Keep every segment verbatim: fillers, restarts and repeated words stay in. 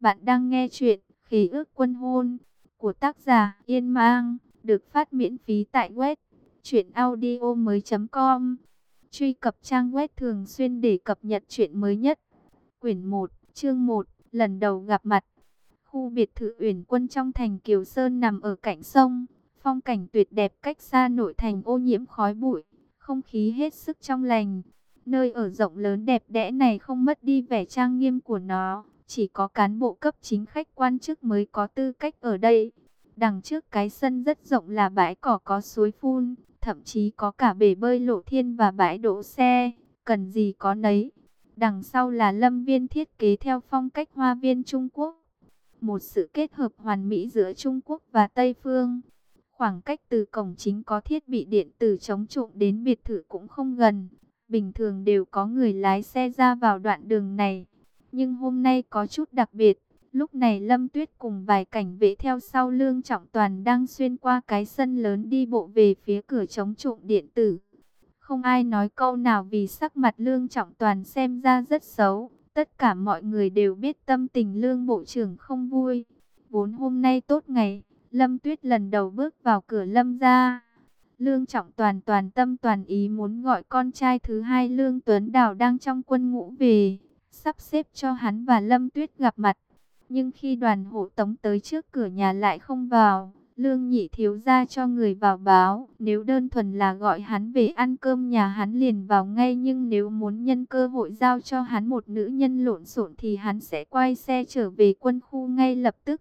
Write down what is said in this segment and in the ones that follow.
Bạn đang nghe chuyện Khế ước quân hôn của tác giả Yên Mang, được phát miễn phí tại web truyện audio mới com. Truy cập trang web thường xuyên để cập nhật chuyện mới nhất. Quyển một, chương một, lần đầu gặp mặt. Khu biệt thự Uyển Quân trong thành Kiều Sơn nằm ở cạnh sông, phong cảnh tuyệt đẹp cách xa nội thành ô nhiễm khói bụi, không khí hết sức trong lành. Nơi ở rộng lớn đẹp đẽ này không mất đi vẻ trang nghiêm của nó, chỉ có cán bộ cấp chính khách quan chức mới có tư cách ở đây. Đằng trước cái sân rất rộng là bãi cỏ có suối phun, thậm chí có cả bể bơi lộ thiên và bãi đỗ xe, cần gì có nấy. Đằng sau là lâm viên thiết kế theo phong cách hoa viên Trung Quốc, một sự kết hợp hoàn mỹ giữa Trung Quốc và Tây phương. Khoảng cách từ cổng chính có thiết bị điện tử chống trộm đến biệt thự cũng không gần. Bình thường đều có người lái xe ra vào đoạn đường này, nhưng hôm nay có chút đặc biệt. Lúc này Lâm Tuyết cùng vài cảnh vệ theo sau Lương Trọng Toàn đang xuyên qua cái sân lớn đi bộ về phía cửa chống trộm điện tử. Không ai nói câu nào vì sắc mặt Lương Trọng Toàn xem ra rất xấu. Tất cả mọi người đều biết tâm tình Lương Bộ trưởng không vui. Vốn hôm nay tốt ngày, Lâm Tuyết lần đầu bước vào cửa Lâm gia. Lương Trọng Toàn toàn tâm toàn ý muốn gọi con trai thứ hai Lương Tuấn Đào đang trong quân ngũ về, sắp xếp cho hắn và Lâm Tuyết gặp mặt. Nhưng khi đoàn hộ tống tới trước cửa nhà lại không vào, Lương Nhị thiếu gia cho người vào báo, nếu đơn thuần là gọi hắn về ăn cơm nhà hắn liền vào ngay, nhưng nếu muốn nhân cơ hội giao cho hắn một nữ nhân lộn xộn thì hắn sẽ quay xe trở về quân khu ngay lập tức.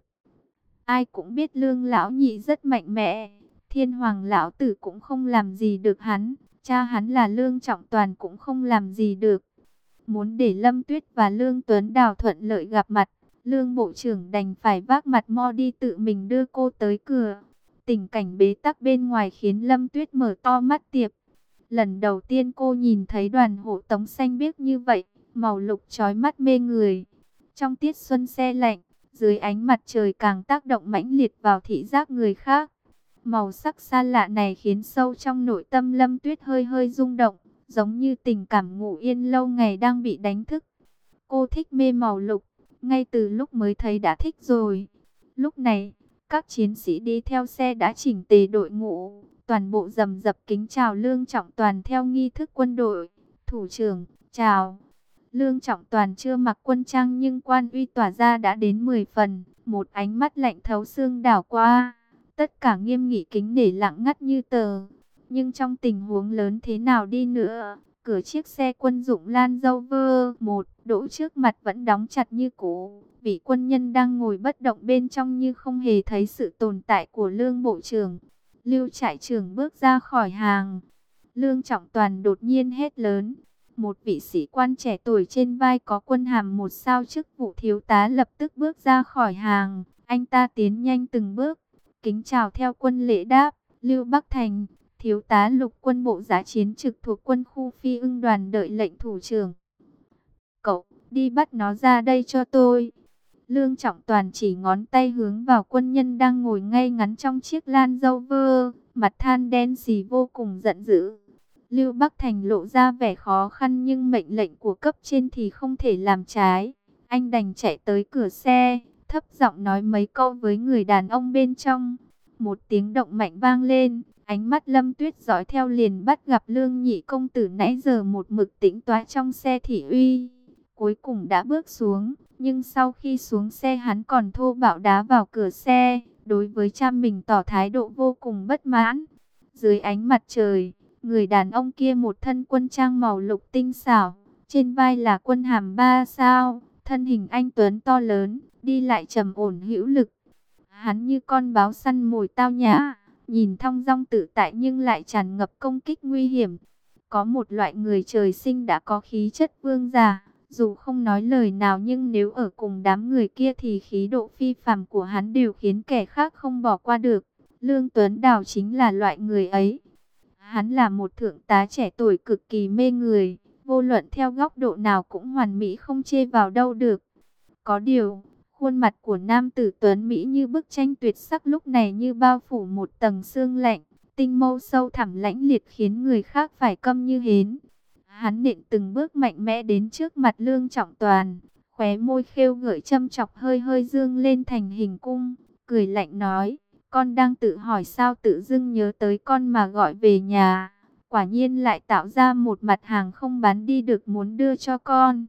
Ai cũng biết Lương lão nhị rất mạnh mẽ, Thiên Hoàng lão tử cũng không làm gì được hắn, cha hắn là Lương Trọng Toàn cũng không làm gì được. Muốn để Lâm Tuyết và Lương Tuấn Đào thuận lợi gặp mặt, Lương Bộ trưởng đành phải vác mặt mo đi tự mình đưa cô tới cửa. Tình cảnh bế tắc bên ngoài khiến Lâm Tuyết mở to mắt tiệp. Lần đầu tiên cô nhìn thấy đoàn hộ tống xanh biếc như vậy, màu lục chói mắt mê người. Trong tiết xuân se lạnh, dưới ánh mặt trời càng tác động mãnh liệt vào thị giác người khác. Màu sắc xa lạ này khiến sâu trong nội tâm Lâm Tuyết hơi hơi rung động, giống như tình cảm ngủ yên lâu ngày đang bị đánh thức. Cô thích mê màu lục, ngay từ lúc mới thấy đã thích rồi. Lúc này, các chiến sĩ đi theo xe đã chỉnh tề đội ngũ, toàn bộ rầm rập kính chào Lương Trọng Toàn theo nghi thức quân đội. Thủ trưởng, chào. Lương Trọng Toàn chưa mặc quân trang nhưng quan uy tỏa ra đã đến mười phần, một ánh mắt lạnh thấu xương đảo qua. Tất cả nghiêm nghị kính nể lặng ngắt như tờ. Nhưng trong tình huống lớn thế nào đi nữa, cửa chiếc xe quân dụng Land Rover một đỗ trước mặt vẫn đóng chặt như cũ. Vị quân nhân đang ngồi bất động bên trong như không hề thấy sự tồn tại của Lương Bộ trưởng. Lưu trại trưởng bước ra khỏi hàng. Lương Trọng Toàn đột nhiên hét lớn. Một vị sĩ quan trẻ tuổi trên vai có quân hàm một sao chức vụ thiếu tá lập tức bước ra khỏi hàng. Anh ta tiến nhanh từng bước, kính chào theo quân lễ đáp. Lưu Bắc Thành, thiếu tá lục quân bộ giã chiến trực thuộc quân khu Phi Ưng đoàn đợi lệnh thủ trưởng. Cậu, đi bắt nó ra đây cho tôi. Lương Trọng Toàn chỉ ngón tay hướng vào quân nhân đang ngồi ngay ngắn trong chiếc Land Rover, mặt than đen xì vô cùng giận dữ. Lưu Bắc Thành lộ ra vẻ khó khăn nhưng mệnh lệnh của cấp trên thì không thể làm trái. Anh đành chạy tới cửa xe, thấp giọng nói mấy câu với người đàn ông bên trong. Một tiếng động mạnh vang lên, ánh mắt Lâm Tuyết dõi theo liền bắt gặp Lương Nhị công tử nãy giờ một mực tĩnh tọa trong xe thị uy. Cuối cùng đã bước xuống, nhưng sau khi xuống xe hắn còn thô bạo đá vào cửa xe, đối với cha mình tỏ thái độ vô cùng bất mãn. Dưới ánh mặt trời, người đàn ông kia một thân quân trang màu lục tinh xảo, trên vai là quân hàm ba sao, thân hình anh tuấn to lớn, đi lại trầm ổn hữu lực. Hắn như con báo săn mồi tao nhã, nhìn thong dong tự tại nhưng lại tràn ngập công kích nguy hiểm. Có một loại người trời sinh đã có khí chất vương giả, dù không nói lời nào nhưng nếu ở cùng đám người kia thì khí độ phi phàm của hắn đều khiến kẻ khác không bỏ qua được. Lương Tuấn Đào chính là loại người ấy. Hắn là một thượng tá trẻ tuổi cực kỳ mê người, vô luận theo góc độ nào cũng hoàn mỹ không chê vào đâu được. Có điều, khuôn mặt của nam tử tuấn Mỹ như bức tranh tuyệt sắc lúc này như bao phủ một tầng sương lạnh, tinh mâu sâu thẳm lãnh liệt khiến người khác phải câm như hến. Hắn nện từng bước mạnh mẽ đến trước mặt Lương Trọng Toàn, Khóe môi khêu gợi châm chọc hơi hơi dương lên thành hình cung, cười lạnh nói, con đang tự hỏi sao tự dưng nhớ tới con mà gọi về nhà. Quả nhiên lại tạo ra một mặt hàng không bán đi được muốn đưa cho con.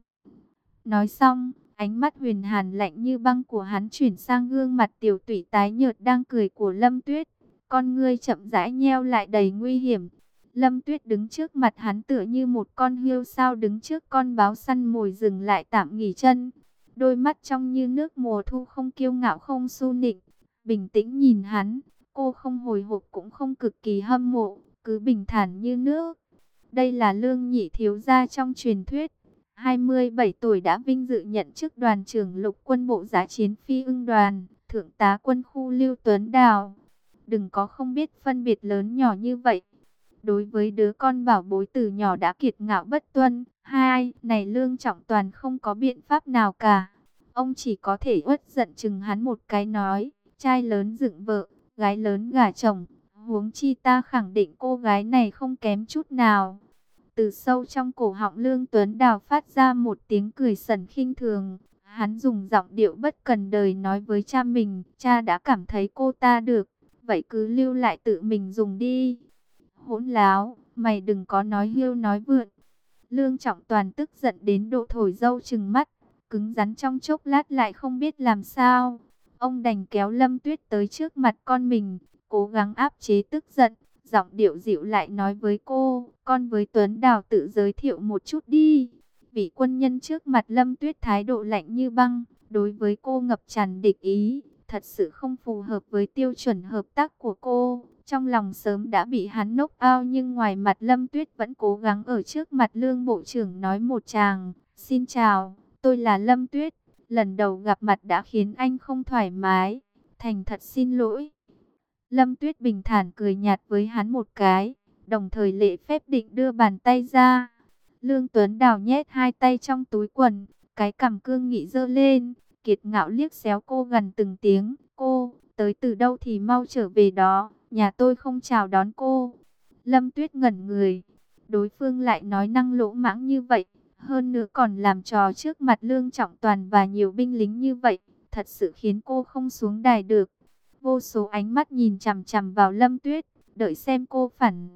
Nói xong, ánh mắt huyền hàn lạnh như băng của hắn chuyển sang gương mặt tiểu tụy tái nhợt đang cười của Lâm Tuyết. Con ngươi chậm rãi nheo lại đầy nguy hiểm. Lâm Tuyết đứng trước mặt hắn tựa như một con hươu sao đứng trước con báo săn mồi dừng lại tạm nghỉ chân. Đôi mắt trong như nước mùa thu, không kiêu ngạo không su nịnh, bình tĩnh nhìn hắn. Cô không hồi hộp cũng không cực kỳ hâm mộ, cứ bình thản như nước. Đây là Lương Nhị thiếu gia trong truyền thuyết. hai mươi bảy tuổi đã vinh dự nhận chức đoàn trưởng lục quân bộ giá chiến phi ưng đoàn, thượng tá quân khu Lưu Tuấn Đào. Đừng có không biết phân biệt lớn nhỏ như vậy. Đối với đứa con bảo bối từ nhỏ đã kiệt ngạo bất tuân, hai này Lương Trọng Toàn không có biện pháp nào cả. Ông chỉ có thể uất giận chừng hắn một cái nói, trai lớn dựng vợ, gái lớn gả chồng, huống chi ta khẳng định cô gái này không kém chút nào. Từ sâu trong cổ họng Lương Tuấn Đào phát ra một tiếng cười sần khinh thường. Hắn dùng giọng điệu bất cần đời nói với cha mình, cha đã cảm thấy cô ta được, vậy cứ lưu lại tự mình dùng đi. Hỗn láo, mày đừng có nói hiêu nói vượn. Lương Trọng Toàn tức giận đến độ thổi dâu trừng mắt, cứng rắn trong chốc lát lại không biết làm sao. Ông đành kéo Lâm Tuyết tới trước mặt con mình, cố gắng áp chế tức giận, giọng điệu dịu lại nói với cô, con với Tuấn Đào tự giới thiệu một chút đi. Vị quân nhân trước mặt Lâm Tuyết thái độ lạnh như băng, đối với cô ngập tràn địch ý, thật sự không phù hợp với tiêu chuẩn hợp tác của cô. Trong lòng sớm đã bị hắn knock out, nhưng ngoài mặt Lâm Tuyết vẫn cố gắng ở trước mặt Lương Bộ trưởng nói một tràng, xin chào, tôi là Lâm Tuyết, lần đầu gặp mặt đã khiến anh không thoải mái, thành thật xin lỗi. Lâm Tuyết bình thản cười nhạt với hắn một cái, đồng thời lễ phép định đưa bàn tay ra. Lương Tuấn Đào nhét hai tay trong túi quần, cái cằm cương nghị giơ lên, kiệt ngạo liếc xéo cô gần từng tiếng, cô, tới từ đâu thì mau trở về đó, nhà tôi không chào đón cô. Lâm Tuyết ngẩn người, đối phương lại nói năng lỗ mãng như vậy, hơn nữa còn làm trò trước mặt Lương Trọng Toàn và nhiều binh lính như vậy, thật sự khiến cô không xuống đài được. Vô số ánh mắt nhìn chằm chằm vào Lâm Tuyết, đợi xem cô phản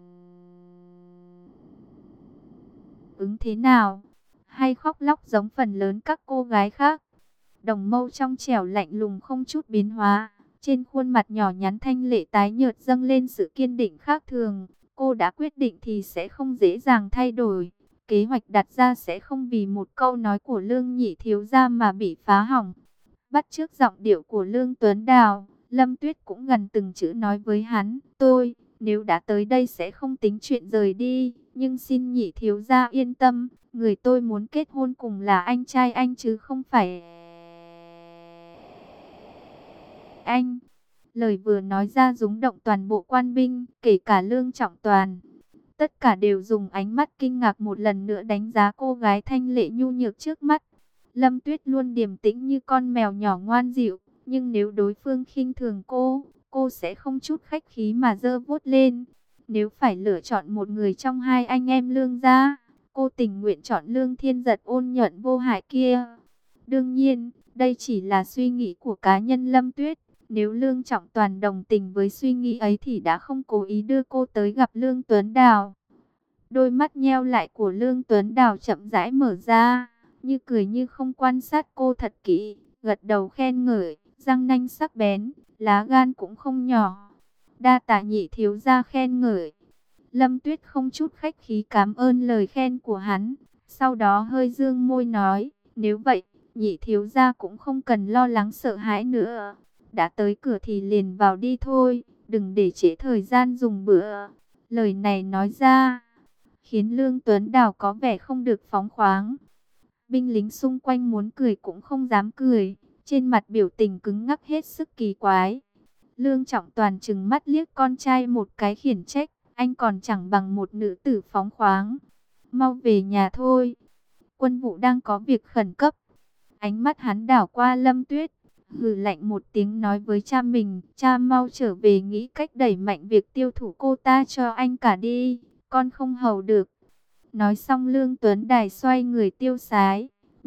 ứng thế nào, hay khóc lóc giống phần lớn các cô gái khác. Đồng mâu trong trẻo lạnh lùng không chút biến hóa, trên khuôn mặt nhỏ nhắn thanh lệ tái nhợt dâng lên sự kiên định khác thường. Cô đã quyết định thì sẽ không dễ dàng thay đổi. Kế hoạch đặt ra sẽ không vì một câu nói của Lương Nhị thiếu gia mà bị phá hỏng. Bắt chước giọng điệu của Lương Tuấn Đào, Lâm Tuyết cũng gần từng chữ nói với hắn, tôi, nếu đã tới đây sẽ không tính chuyện rời đi, nhưng xin Nhị thiếu gia yên tâm, người tôi muốn kết hôn cùng là anh trai anh chứ không phải anh. Lời vừa nói ra rúng động toàn bộ quan binh, kể cả Lương Trọng Toàn. Tất cả đều dùng ánh mắt kinh ngạc một lần nữa đánh giá cô gái thanh lệ nhu nhược trước mắt. Lâm Tuyết luôn điềm tĩnh như con mèo nhỏ ngoan dịu, nhưng nếu đối phương khinh thường cô, cô sẽ không chút khách khí mà giơ vuốt lên. Nếu phải lựa chọn một người trong hai anh em Lương gia, cô tình nguyện chọn Lương Thiên Giật ôn nhuận vô hại kia. Đương nhiên, đây chỉ là suy nghĩ của cá nhân Lâm Tuyết. Nếu Lương Trọng Toàn đồng tình với suy nghĩ ấy thì đã không cố ý đưa cô tới gặp Lương Tuấn Đào. Đôi mắt nheo lại của Lương Tuấn Đào chậm rãi mở ra, như cười như không quan sát cô thật kỹ, gật đầu khen ngợi, răng nanh sắc bén, lá gan cũng không nhỏ. Đa tạ Nhị thiếu gia khen ngợi. Lâm Tuyết không chút khách khí cảm ơn lời khen của hắn, sau đó hơi dương môi nói, nếu vậy, Nhị thiếu gia cũng không cần lo lắng sợ hãi nữa. Đã tới cửa thì liền vào đi thôi, đừng để trễ thời gian dùng bữa. Lời này nói ra, khiến Lương Tuấn Đào có vẻ không được phóng khoáng. Binh lính xung quanh muốn cười cũng không dám cười, trên mặt biểu tình cứng ngắc hết sức kỳ quái. Lương Trọng Toàn trừng mắt liếc con trai một cái khiển trách, anh còn chẳng bằng một nữ tử phóng khoáng. Mau về nhà thôi, quân vụ đang có việc khẩn cấp. Ánh mắt hắn đảo qua Lâm Tuyết, hừ lạnh một tiếng nói với cha mình, cha mau trở về nghĩ cách đẩy mạnh việc tiêu thụ cô ta cho anh cả đi, con không hầu được. Nói xong Lương Tuấn Đài xoay người tiêu sái,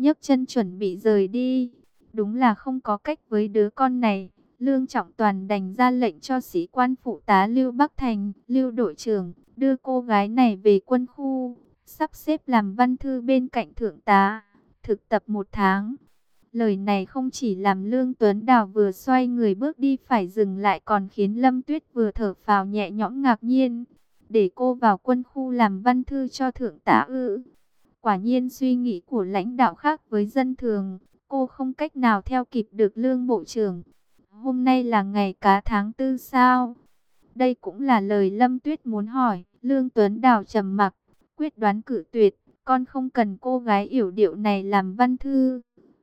nhấc chân chuẩn bị rời đi. Đúng là không có cách với đứa con này. Lương Trọng Toàn đành ra lệnh cho sĩ quan phụ tá Lưu Bắc Thành, Lưu đội trưởng, đưa cô gái này về quân khu, sắp xếp làm văn thư bên cạnh thượng tá, thực tập một tháng. Lời này không chỉ làm Lương Tuấn Đào vừa xoay người bước đi phải dừng lại, còn khiến Lâm Tuyết vừa thở phào nhẹ nhõm ngạc nhiên. Để cô vào quân khu làm văn thư cho thượng tá ư? Quả nhiên suy nghĩ của lãnh đạo khác với dân thường, cô không cách nào theo kịp được Lương bộ trưởng. Hôm nay là ngày cá tháng tư sao? Đây cũng là lời Lâm Tuyết muốn hỏi. Lương Tuấn Đào trầm mặc, quyết đoán cự tuyệt. Con không cần cô gái yểu điệu này làm văn thư.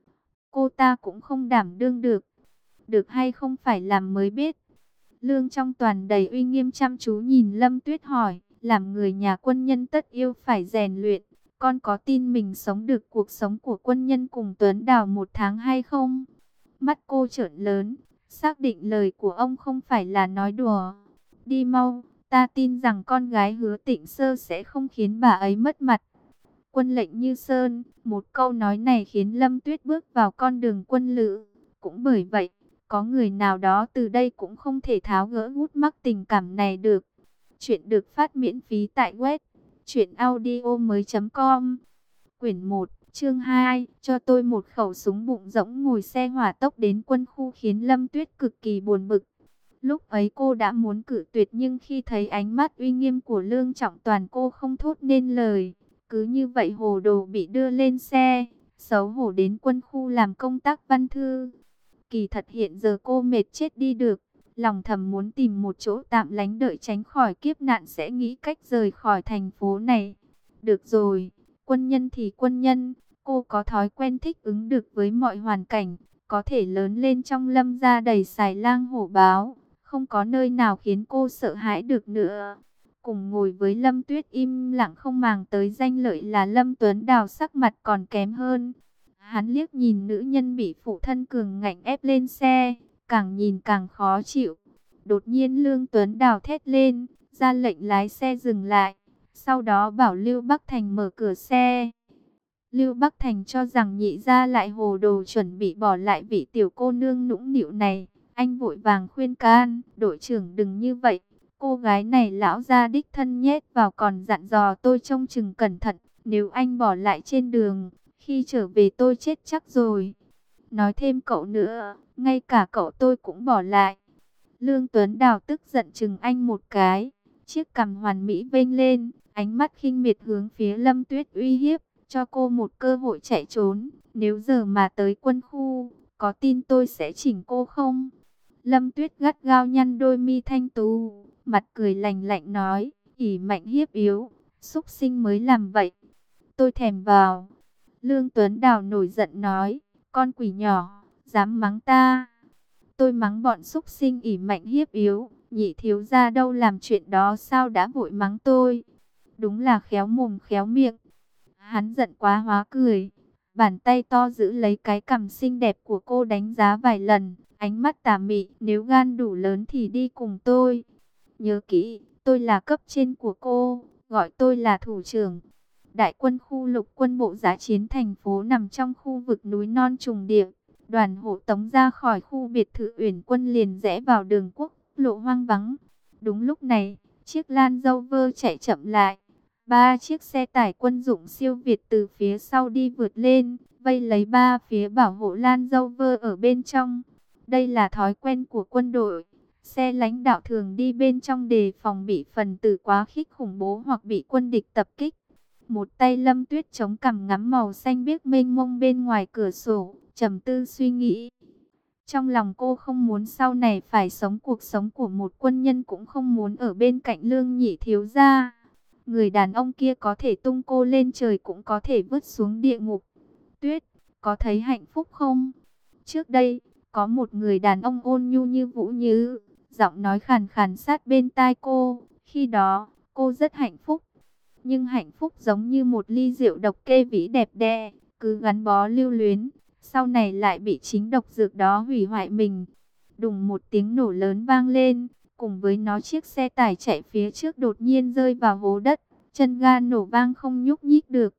Cô ta cũng không đảm đương được. Được hay không phải làm mới biết. Lương Trong Toàn đầy uy nghiêm chăm chú nhìn Lâm Tuyết hỏi. Làm người nhà quân nhân tất yêu phải rèn luyện. Con có tin mình sống được cuộc sống của quân nhân cùng Tuấn Đào một tháng hay không? Mắt cô trợn lớn, xác định lời của ông không phải là nói đùa. Đi mau, ta tin rằng con gái Hứa Tịnh Sơ sẽ không khiến bà ấy mất mặt. Quân lệnh như sơn, một câu nói này khiến Lâm Tuyết bước vào con đường quân lữ. Cũng bởi vậy, có người nào đó từ đây cũng không thể tháo gỡ gút mắc tình cảm này được. Chuyện được phát miễn phí tại web truyện audio mới chấm com. Quyển một, chương hai, cho tôi một khẩu súng bụng rỗng. Ngồi xe hỏa tốc đến quân khu khiến Lâm Tuyết cực kỳ buồn bực. Lúc ấy cô đã muốn cự tuyệt, nhưng khi thấy ánh mắt uy nghiêm của Lương Trọng Toàn, cô không thốt nên lời. Cứ như vậy hồ đồ bị đưa lên xe, xấu hổ đến quân khu làm công tác văn thư. Kỳ thật hiện giờ cô mệt chết đi được, lòng thầm muốn tìm một chỗ tạm lánh đợi tránh khỏi kiếp nạn, sẽ nghĩ cách rời khỏi thành phố này. Được rồi, quân nhân thì quân nhân, cô có thói quen thích ứng được với mọi hoàn cảnh, có thể lớn lên trong Lâm gia đầy xài lang hổ báo, không có nơi nào khiến cô sợ hãi được nữa. Cùng ngồi với Lâm Tuyết im lặng không màng tới danh lợi là Lâm Tuấn Đào, sắc mặt còn kém hơn. Hắn liếc nhìn nữ nhân bị phụ thân cường ngạnh ép lên xe, càng nhìn càng khó chịu. Đột nhiên Lương Tuấn Đào thét lên, ra lệnh lái xe dừng lại. Sau đó bảo Lưu Bắc Thành mở cửa xe. Lưu Bắc Thành cho rằng nhị gia lại hồ đồ, chuẩn bị bỏ lại vị tiểu cô nương nũng nịu này. Anh vội vàng khuyên can, đội trưởng đừng như vậy. Cô gái này lão gia đích thân nhét vào, còn dặn dò tôi trông chừng cẩn thận. Nếu anh bỏ lại trên đường, khi trở về tôi chết chắc rồi. Nói thêm cậu nữa, ngay cả cậu tôi cũng bỏ lại. Lương Tuấn Đào tức giận chừng anh một cái. Chiếc cằm hoàn mỹ vênh lên, ánh mắt khinh miệt hướng phía Lâm Tuyết uy hiếp. Cho cô một cơ hội chạy trốn. Nếu giờ mà tới quân khu, có tin tôi sẽ chỉnh cô không? Lâm Tuyết gắt gao nhăn đôi mi thanh tú, mặt cười lạnh lạnh nói, ỷ mạnh hiếp yếu, súc sinh mới làm vậy. Tôi thèm vào. Lương Tuấn Đào nổi giận nói, con quỷ nhỏ, dám mắng ta. Tôi mắng bọn súc sinh ỷ mạnh hiếp yếu, nhị thiếu gia đâu làm chuyện đó sao đã vội mắng tôi. Đúng là khéo mồm khéo miệng. Hắn giận quá hóa cười, bàn tay to giữ lấy cái cằm xinh đẹp của cô đánh giá vài lần. Ánh mắt tà mị, nếu gan đủ lớn thì đi cùng tôi. Nhớ kỹ, tôi là cấp trên của cô, gọi tôi là thủ trưởng. Đại quân khu lục quân bộ giã chiến thành phố nằm trong khu vực núi non trùng điệp. Đoàn hộ tống ra khỏi khu biệt thự Uyển Quân liền rẽ vào đường quốc lộ hoang vắng. Đúng lúc này, chiếc Land Rover chạy chậm lại. Ba chiếc xe tải quân dụng siêu việt từ phía sau đi vượt lên, vây lấy ba phía bảo hộ Land Rover ở bên trong. Đây là thói quen của quân đội. Xe lãnh đạo thường đi bên trong đề phòng bị phần tử quá khích khủng bố hoặc bị quân địch tập kích. Một tay Lâm Tuyết chống cằm ngắm màu xanh biếc mênh mông bên ngoài cửa sổ, trầm tư suy nghĩ. Trong lòng cô không muốn sau này phải sống cuộc sống của một quân nhân, cũng không muốn ở bên cạnh Lương nhị thiếu gia. Người đàn ông kia có thể tung cô lên trời, cũng có thể vứt xuống địa ngục. Tuyết, có thấy hạnh phúc không? Trước đây, có một người đàn ông ôn nhu như Vũ Như, giọng nói khàn khàn sát bên tai cô. Khi đó, cô rất hạnh phúc. Nhưng hạnh phúc giống như một ly rượu độc kê vĩ đẹp đẽ, cứ gắn bó lưu luyến, sau này lại bị chính độc dược đó hủy hoại mình. Đùng một tiếng nổ lớn vang lên, cùng với nó chiếc xe tải chạy phía trước đột nhiên rơi vào hố đất, chân ga nổ vang không nhúc nhích được.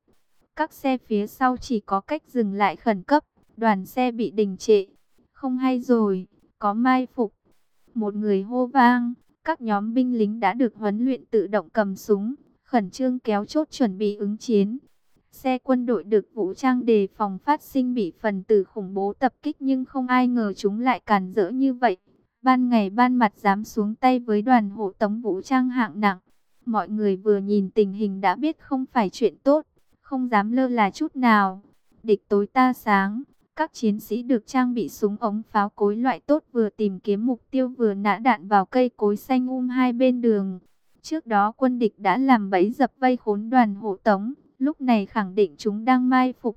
Các xe phía sau chỉ có cách dừng lại khẩn cấp, đoàn xe bị đình trệ. Không hay rồi, có mai phục. Một người hô vang, các nhóm binh lính đã được huấn luyện tự động cầm súng, khẩn trương kéo chốt chuẩn bị ứng chiến. Xe quân đội được vũ trang đề phòng phát sinh bị phần tử khủng bố tập kích, nhưng không ai ngờ chúng lại càn rỡ như vậy. Ban ngày ban mặt dám xuống tay với đoàn hộ tống vũ trang hạng nặng. Mọi người vừa nhìn tình hình đã biết không phải chuyện tốt, không dám lơ là chút nào. Địch tối ta sáng, các chiến sĩ được trang bị súng ống pháo cối loại tốt vừa tìm kiếm mục tiêu vừa nã đạn vào cây cối xanh um hai bên đường. Trước đó quân địch đã làm bẫy dập vây khốn đoàn hộ tống, lúc này khẳng định chúng đang mai phục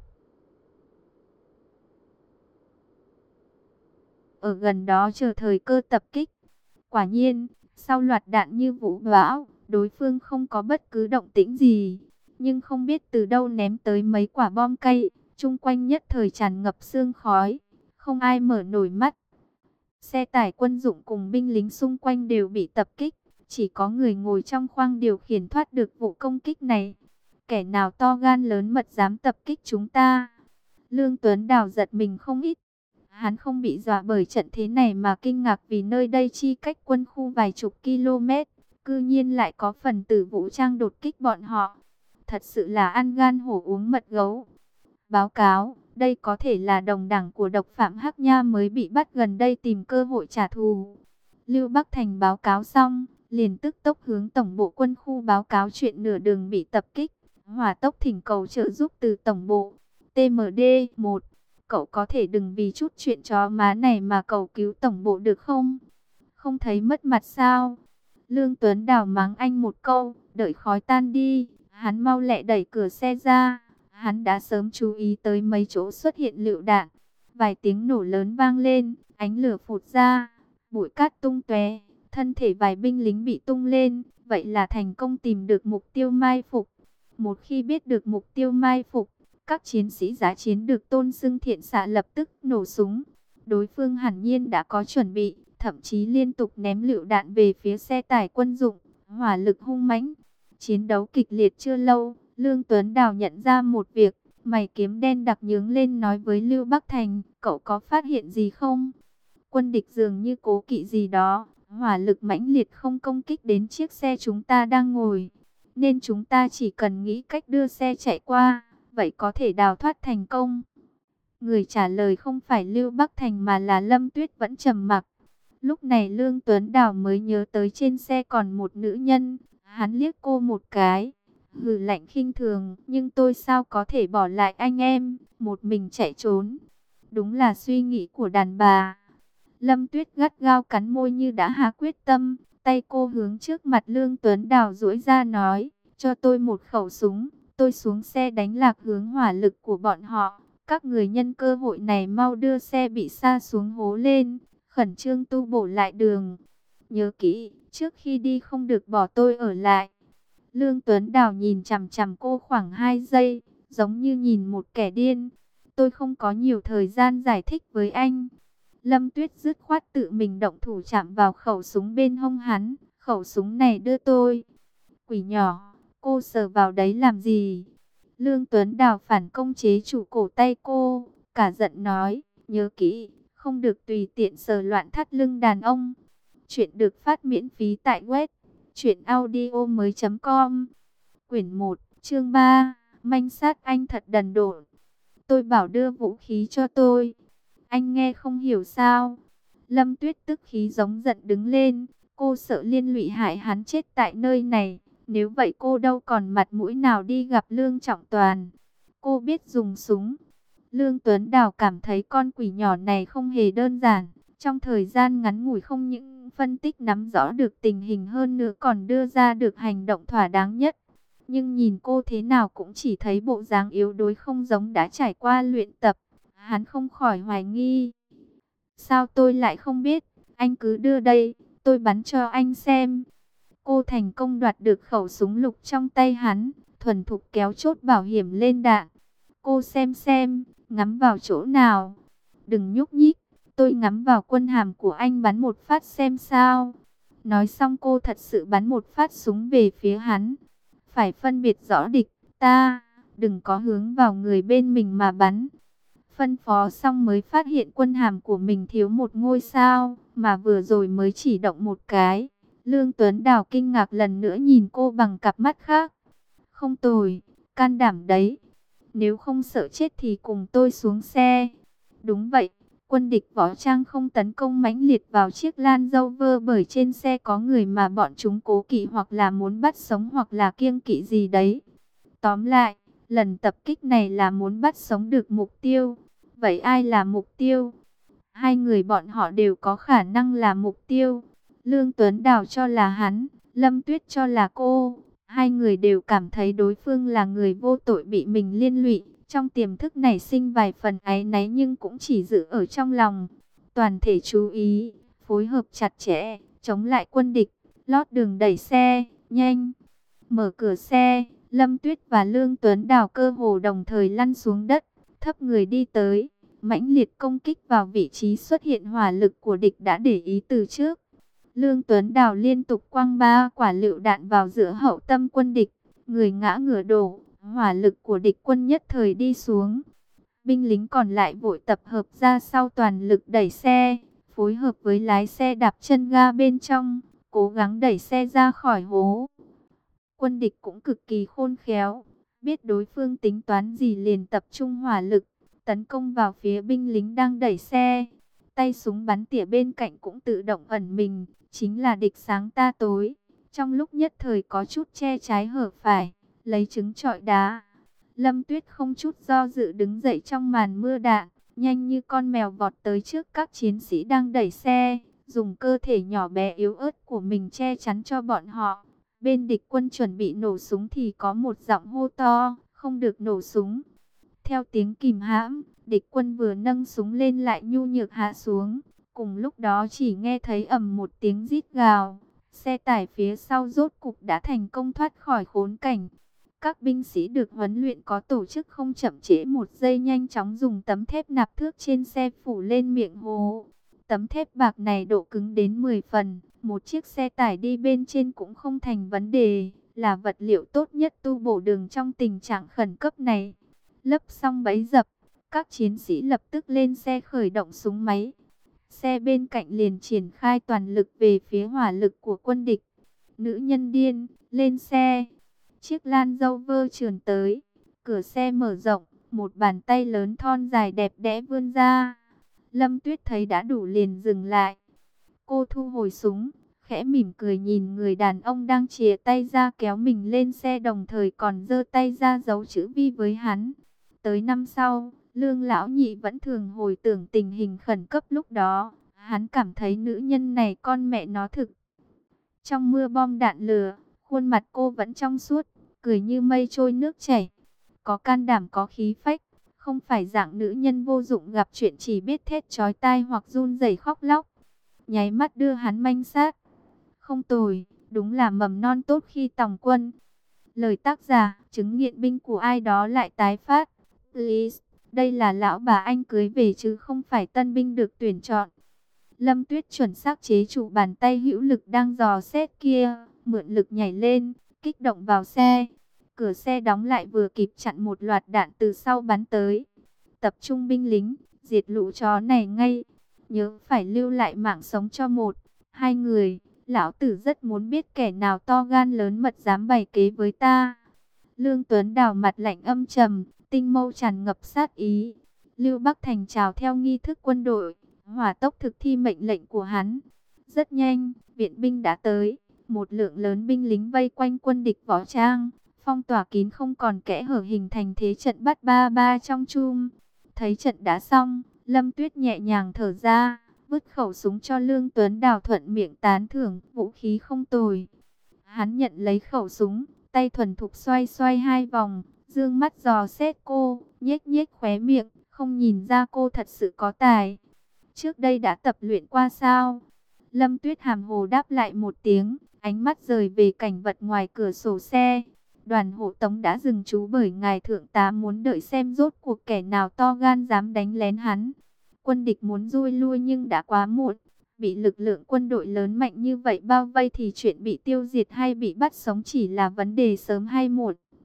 ở gần đó chờ thời cơ tập kích. Quả nhiên, sau loạt đạn như vũ bão, đối phương không có bất cứ động tĩnh gì, nhưng không biết từ đâu ném tới mấy quả bom cây, chung quanh nhất thời tràn ngập sương khói, không ai mở nổi mắt. Xe tải quân dụng cùng binh lính xung quanh đều bị tập kích, chỉ có người ngồi trong khoang điều khiển thoát được vụ công kích này. Kẻ nào to gan lớn mật dám tập kích chúng ta? Lương Tuấn Đào giật mình không ít. Hắn không bị dọa bởi trận thế này mà kinh ngạc vì nơi đây chi cách quân khu vài chục km, cư nhiên lại có phần tử vũ trang đột kích bọn họ. Thật sự là ăn gan hổ uống mật gấu. Báo cáo, đây có thể là đồng đảng của độc phạm Hắc Nha mới bị bắt gần đây tìm cơ hội trả thù. Lưu Bắc Thành báo cáo xong, liền tức tốc hướng tổng bộ quân khu báo cáo chuyện nửa đường bị tập kích. Hỏa tốc thỉnh cầu trợ giúp từ tổng bộ. T M D một, cậu có thể đừng vì chút chuyện chó má này mà cầu cứu tổng bộ được không? Không thấy mất mặt sao? Lương Tuấn Đào mắng anh một câu, đợi khói tan đi, hắn mau lẹ đẩy cửa xe ra. Hắn đã sớm chú ý tới mấy chỗ xuất hiện lựu đạn. Vài tiếng nổ lớn vang lên, ánh lửa phụt ra, bụi cát tung tóe, thân thể vài binh lính bị tung lên, vậy là thành công tìm được mục tiêu mai phục. Một khi biết được mục tiêu mai phục, các chiến sĩ giá chiến được tôn xưng thiện xạ lập tức nổ súng. Đối phương hẳn nhiên đã có chuẩn bị, thậm chí liên tục ném lựu đạn về phía xe tải quân dụng, hỏa lực hung mãnh. Chiến đấu kịch liệt chưa lâu, Lương Tuấn Đào nhận ra một việc, mày kiếm đen đặc nhướng lên nói với Lưu Bắc Thành, cậu có phát hiện gì không? Quân địch dường như cố kỵ gì đó, hỏa lực mãnh liệt không công kích đến chiếc xe chúng ta đang ngồi, nên chúng ta chỉ cần nghĩ cách đưa xe chạy qua, vậy có thể đào thoát thành công. Người trả lời không phải Lưu Bắc Thành mà là Lâm Tuyết vẫn trầm mặc. Lúc này Lương Tuấn Đào mới nhớ tới trên xe còn một nữ nhân, hắn liếc cô một cái, hừ lạnh khinh thường, nhưng tôi sao có thể bỏ lại anh em, một mình chạy trốn. Đúng là suy nghĩ của đàn bà. Lâm Tuyết gắt gao cắn môi như đã hạ quyết tâm, tay cô hướng trước mặt Lương Tuấn Đào duỗi ra nói, cho tôi một khẩu súng, tôi xuống xe đánh lạc hướng hỏa lực của bọn họ. Các người nhân cơ hội này mau đưa xe bị sa xuống hố lên, khẩn trương tu bổ lại đường. Nhớ kỹ, trước khi đi không được bỏ tôi ở lại. Lương Tuấn Đào nhìn chằm chằm cô khoảng hai giây, giống như nhìn một kẻ điên. Tôi không có nhiều thời gian giải thích với anh. Lâm Tuyết dứt khoát tự mình động thủ chạm vào khẩu súng bên hông hắn. Khẩu súng này đưa tôi. Quỷ nhỏ, cô sờ vào đấy làm gì? Lương Tuấn Đào phản công chế chủ cổ tay cô, cả giận nói, nhớ kỹ, không được tùy tiện sờ loạn thắt lưng đàn ông. Chuyện được phát miễn phí tại web truyện audio mới chấm com. Quyển một, chương ba, manh sát anh thật đần độn. Tôi bảo đưa vũ khí cho tôi. Anh nghe không hiểu sao? Lâm Tuyết tức khí giống giận đứng lên, cô sợ liên lụy hại hắn chết tại nơi này. Nếu vậy cô đâu còn mặt mũi nào đi gặp Lương Trọng Toàn. Cô biết dùng súng. Lương Tuấn Đào cảm thấy con quỷ nhỏ này không hề đơn giản. Trong thời gian ngắn ngủi không những phân tích nắm rõ được tình hình hơn nữa còn đưa ra được hành động thỏa đáng nhất. Nhưng nhìn cô thế nào cũng chỉ thấy bộ dáng yếu đuối không giống đã trải qua luyện tập. Hắn không khỏi hoài nghi. Sao tôi lại không biết? Anh cứ đưa đây, tôi bắn cho anh xem. Cô thành công đoạt được khẩu súng lục trong tay hắn, thuần thục kéo chốt bảo hiểm lên đạn. Cô xem xem, ngắm vào chỗ nào. Đừng nhúc nhích, tôi ngắm vào quân hàm của anh bắn một phát xem sao. Nói xong cô thật sự bắn một phát súng về phía hắn. Phải phân biệt rõ địch, ta, đừng có hướng vào người bên mình mà bắn. Phân phó xong mới phát hiện quân hàm của mình thiếu một ngôi sao, mà vừa rồi mới chỉ động một cái. Lương Tuấn Đào kinh ngạc lần nữa nhìn cô bằng cặp mắt khác. Không tồi, can đảm đấy. Nếu không sợ chết thì cùng tôi xuống xe. Đúng vậy, quân địch võ trang không tấn công mãnh liệt vào chiếc Land Rover bởi trên xe có người mà bọn chúng cố kỵ hoặc là muốn bắt sống hoặc là kiêng kỵ gì đấy. Tóm lại, lần tập kích này là muốn bắt sống được mục tiêu. Vậy ai là mục tiêu? Hai người bọn họ đều có khả năng là mục tiêu. Lương Tuấn Đào cho là hắn, Lâm Tuyết cho là cô. Hai người đều cảm thấy đối phương là người vô tội bị mình liên lụy. Trong tiềm thức nảy sinh vài phần áy náy nhưng cũng chỉ giữ ở trong lòng. Toàn thể chú ý, phối hợp chặt chẽ, chống lại quân địch, lót đường đẩy xe, nhanh. Mở cửa xe, Lâm Tuyết và Lương Tuấn Đào cơ hồ đồng thời lăn xuống đất, thấp người đi tới. Mãnh liệt công kích vào vị trí xuất hiện hỏa lực của địch đã để ý từ trước. Lương Tuấn Đào liên tục quăng ba quả lựu đạn vào giữa hậu tâm quân địch, người ngã ngửa đổ, hỏa lực của địch quân nhất thời đi xuống. Binh lính còn lại vội tập hợp ra sau toàn lực đẩy xe, phối hợp với lái xe đạp chân ga bên trong, cố gắng đẩy xe ra khỏi hố. Quân địch cũng cực kỳ khôn khéo, biết đối phương tính toán gì liền tập trung hỏa lực, tấn công vào phía binh lính đang đẩy xe. Tay súng bắn tỉa bên cạnh cũng tự động ẩn mình, chính là địch sáng ta tối. Trong lúc nhất thời có chút che trái hở phải, lấy trứng trọi đá. Lâm Tuyết không chút do dự đứng dậy trong màn mưa đạn, nhanh như con mèo vọt tới trước các chiến sĩ đang đẩy xe, dùng cơ thể nhỏ bé yếu ớt của mình che chắn cho bọn họ. Bên địch quân chuẩn bị nổ súng thì có một giọng hô to, không được nổ súng. Theo tiếng kìm hãm, địch quân vừa nâng súng lên lại nhu nhược hạ xuống. Cùng lúc đó chỉ nghe thấy ầm một tiếng rít gào. Xe tải phía sau rốt cục đã thành công thoát khỏi khốn cảnh. Các binh sĩ được huấn luyện có tổ chức không chậm trễ một giây nhanh chóng dùng tấm thép nạp thước trên xe phủ lên miệng hố. Tấm thép bạc này độ cứng đến mười phần. Một chiếc xe tải đi bên trên cũng không thành vấn đề. Là vật liệu tốt nhất tu bổ đường trong tình trạng khẩn cấp này. Lấp xong bẫy dập, các chiến sĩ lập tức lên xe khởi động súng máy. Xe bên cạnh liền triển khai toàn lực về phía hỏa lực của quân địch. Nữ nhân điên, lên xe. Chiếc Land Rover trườn tới, cửa xe mở rộng, một bàn tay lớn thon dài đẹp đẽ vươn ra. Lâm Tuyết thấy đã đủ liền dừng lại. Cô thu hồi súng, khẽ mỉm cười nhìn người đàn ông đang chìa tay ra kéo mình lên xe, đồng thời còn giơ tay ra dấu chữ V với hắn. Tới năm sau, Lương Lão Nhị vẫn thường hồi tưởng tình hình khẩn cấp lúc đó. Hắn cảm thấy nữ nhân này con mẹ nó thực. Trong mưa bom đạn lửa, khuôn mặt cô vẫn trong suốt, cười như mây trôi nước chảy. Có can đảm có khí phách, không phải dạng nữ nhân vô dụng gặp chuyện chỉ biết thét chói tai hoặc run rẩy khóc lóc. Nháy mắt đưa hắn manh sát. Không tồi, đúng là mầm non tốt khi tòng quân. Lời tác giả, chứng nghiện binh của ai đó lại tái phát. Please, đây là lão bà anh cưới về chứ không phải tân binh được tuyển chọn. Lâm Tuyết chuẩn xác chế trụ bàn tay hữu lực đang dò xét kia, mượn lực nhảy lên, kích động vào xe. Cửa xe đóng lại vừa kịp chặn một loạt đạn từ sau bắn tới. Tập trung binh lính, diệt lũ chó này ngay. Nhớ phải lưu lại mạng sống cho một, hai người. Lão tử rất muốn biết kẻ nào to gan lớn mật dám bày kế với ta. Lương Tuấn Đào mặt lạnh âm trầm, tinh mâu tràn ngập sát ý. Lưu Bắc Thành chào theo nghi thức quân đội, hỏa tốc thực thi mệnh lệnh của hắn. Rất nhanh, viện binh đã tới. Một lượng lớn binh lính vây quanh quân địch võ trang, phong tỏa kín không còn kẽ hở hình thành thế trận bắt ba ba trong chum. Thấy trận đã xong, Lâm Tuyết nhẹ nhàng thở ra, vứt khẩu súng cho Lương Tuấn Đào, thuận miệng tán thưởng, vũ khí không tồi. Hắn nhận lấy khẩu súng, tay thuần thục xoay xoay hai vòng, dương mắt dò xét cô, nhếch nhếch khóe miệng, không nhìn ra cô thật sự có tài. Trước đây đã tập luyện qua sao? Lâm Tuyết hàm hồ đáp lại một tiếng, ánh mắt rời về cảnh vật ngoài cửa sổ xe. Đoàn hộ tống đã dừng trú bởi ngài thượng tá muốn đợi xem rốt cuộc kẻ nào to gan dám đánh lén hắn. Quân địch muốn rui lui nhưng đã quá muộn. Bị lực lượng quân đội lớn mạnh như vậy bao vây thì chuyện bị tiêu diệt hay bị bắt sống chỉ là vấn đề sớm hay muộn.